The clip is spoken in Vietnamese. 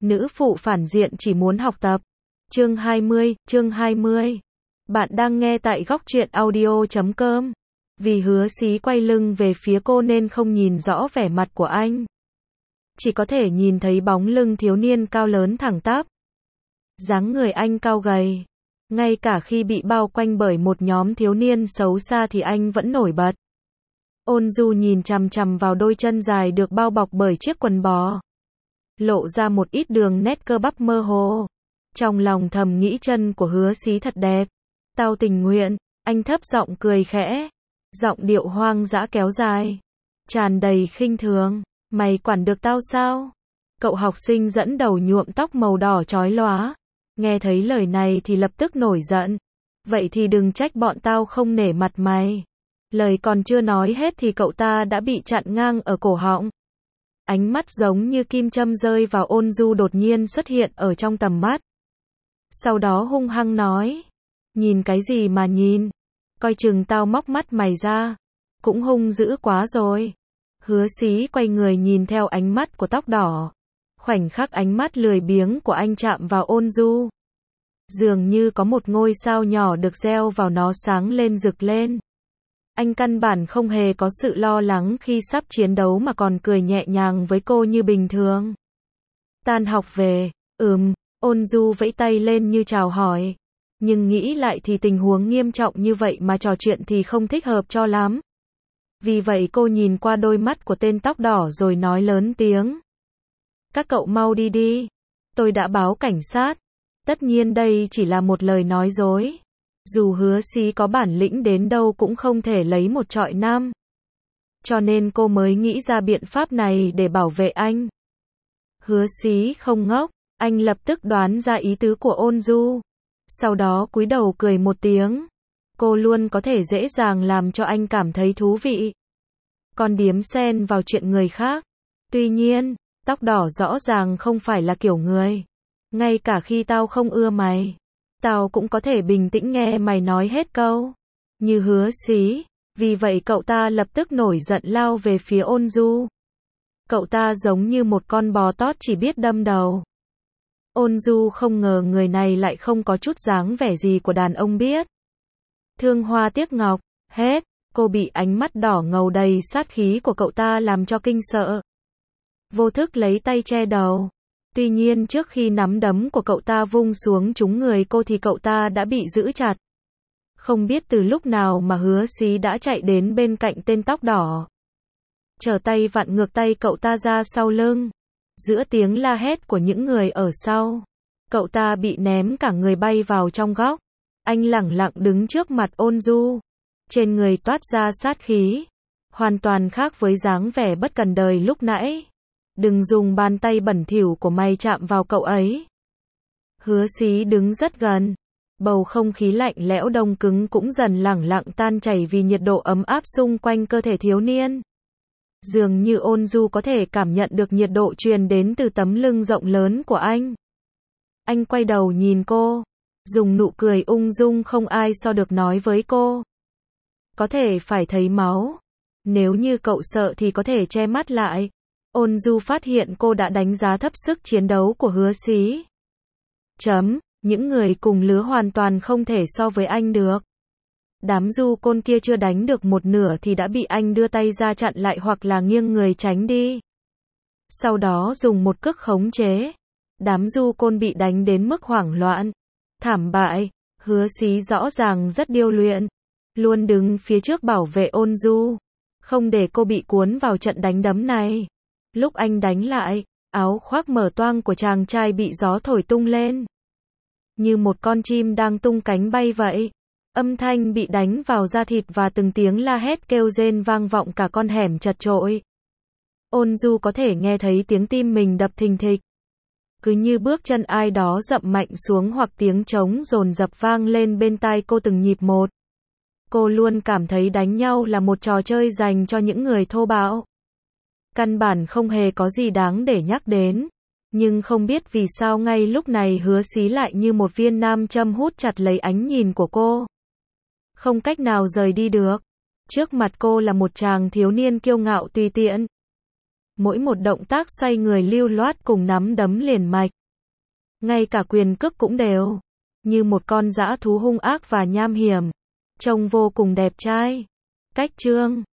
Nữ phụ phản diện chỉ muốn học tập. Chương 20. Bạn đang nghe tại góc truyện audio.com. Vì Hứa Xí quay lưng về phía cô nên không nhìn rõ vẻ mặt của anh. Chỉ có thể nhìn thấy bóng lưng thiếu niên cao lớn thẳng tắp. Dáng người anh cao gầy. Ngay cả khi bị bao quanh bởi một nhóm thiếu niên xấu xa thì anh vẫn nổi bật. Ôn Du nhìn chằm chằm vào đôi chân dài được bao bọc bởi chiếc quần bò. Lộ ra một ít đường nét cơ bắp mơ hồ. Trong lòng thầm nghĩ chân của Hứa Xí thật đẹp. Tao tình nguyện, anh thấp giọng cười khẽ. Giọng điệu hoang dã kéo dài. Tràn đầy khinh thường. Mày quản được tao sao? Cậu học sinh dẫn đầu nhuộm tóc màu đỏ chói lóa. Nghe thấy lời này thì lập tức nổi giận. Vậy thì đừng trách bọn tao không nể mặt mày. Lời còn chưa nói hết thì cậu ta đã bị chặn ngang ở cổ họng. Ánh mắt giống như kim châm rơi vào Ôn Du đột nhiên xuất hiện ở trong tầm mắt. Sau đó hung hăng nói. Nhìn cái gì mà nhìn? Coi chừng tao móc mắt mày ra. Cũng hung dữ quá rồi. Hứa Xí quay người nhìn theo ánh mắt của tóc đỏ. Khoảnh khắc ánh mắt lười biếng của anh chạm vào Ôn Du. Dường như có một ngôi sao nhỏ được gieo vào nó sáng lên rực lên. Anh căn bản không hề có sự lo lắng khi sắp chiến đấu mà còn cười nhẹ nhàng với cô như bình thường. Tan học về, Ôn Du vẫy tay lên như chào hỏi. Nhưng nghĩ lại thì tình huống nghiêm trọng như vậy mà trò chuyện thì không thích hợp cho lắm. Vì vậy cô nhìn qua đôi mắt của tên tóc đỏ rồi nói lớn tiếng. Các cậu mau đi đi. Tôi đã báo cảnh sát. Tất nhiên đây chỉ là một lời nói dối. Dù Hứa Xí có bản lĩnh đến đâu cũng không thể lấy một trọi năm. Cho nên cô mới nghĩ ra biện pháp này để bảo vệ anh. Hứa Xí không ngốc. Anh lập tức đoán ra ý tứ của Ôn Du. Sau đó cúi đầu cười một tiếng. Cô luôn có thể dễ dàng làm cho anh cảm thấy thú vị. Còn điếm xen vào chuyện người khác. Tuy nhiên, tóc đỏ rõ ràng không phải là kiểu người. Ngay cả khi tao không ưa mày, tao cũng có thể bình tĩnh nghe mày nói hết câu. Như Hứa Xí. Vì vậy cậu ta lập tức nổi giận lao về phía Ôn Du. Cậu ta giống như một con bò tót chỉ biết đâm đầu. Ôn Du không ngờ người này lại không có chút dáng vẻ gì của đàn ông biết. Thương hoa tiếc ngọc, hết. Cô bị ánh mắt đỏ ngầu đầy sát khí của cậu ta làm cho kinh sợ. Vô thức lấy tay che đầu. Tuy nhiên trước khi nắm đấm của cậu ta vung xuống trúng người cô thì cậu ta đã bị giữ chặt. Không biết từ lúc nào mà Hứa Xí đã chạy đến bên cạnh tên tóc đỏ. Trở tay vặn ngược tay cậu ta ra sau lưng. Giữa tiếng la hét của những người ở sau, cậu ta bị ném cả người bay vào trong góc. Anh lẳng lặng đứng trước mặt Ôn Du. Trên người toát ra sát khí. Hoàn toàn khác với dáng vẻ bất cần đời lúc nãy. Đừng dùng bàn tay bẩn thỉu của mày chạm vào cậu ấy. Hứa Xí đứng rất gần. Bầu không khí lạnh lẽo đông cứng cũng dần lẳng lặng tan chảy vì nhiệt độ ấm áp xung quanh cơ thể thiếu niên. Dường như Ôn Du có thể cảm nhận được nhiệt độ truyền đến từ tấm lưng rộng lớn của anh. Anh quay đầu nhìn cô. Dùng nụ cười ung dung không ai so được nói với cô. Có thể phải thấy máu. Nếu như cậu sợ thì có thể che mắt lại. Ôn Du phát hiện cô đã đánh giá thấp sức chiến đấu của Hứa Xí. Những người cùng lứa hoàn toàn không thể so với anh được. Đám du côn kia chưa đánh được một nửa thì đã bị anh đưa tay ra chặn lại hoặc là nghiêng người tránh đi. Sau đó dùng một cước khống chế. Đám du côn bị đánh đến mức hoảng loạn. Thảm bại. Hứa Xí rõ ràng rất điêu luyện. Luôn đứng phía trước bảo vệ Ôn Du. Không để cô bị cuốn vào trận đánh đấm này. Lúc anh đánh lại, áo khoác mở toang của chàng trai bị gió thổi tung lên. Như một con chim đang tung cánh bay vậy. Âm thanh bị đánh vào da thịt và từng tiếng la hét kêu rên vang vọng cả con hẻm chật chội. Ôn Du có thể nghe thấy tiếng tim mình đập thình thịch. Cứ như bước chân ai đó dậm mạnh xuống hoặc tiếng trống dồn dập vang lên bên tai cô từng nhịp một. Cô luôn cảm thấy đánh nhau là một trò chơi dành cho những người thô bạo. Căn bản không hề có gì đáng để nhắc đến. Nhưng không biết vì sao ngay lúc này Hứa Xí lại như một viên nam châm hút chặt lấy ánh nhìn của cô. Không cách nào rời đi được. Trước mặt cô là một chàng thiếu niên kiêu ngạo tùy tiện. Mỗi một động tác xoay người lưu loát cùng nắm đấm liền mạch. Ngay cả quyền cước cũng đều. Như một con dã thú hung ác và nham hiểm. Trông vô cùng đẹp trai. Cách chương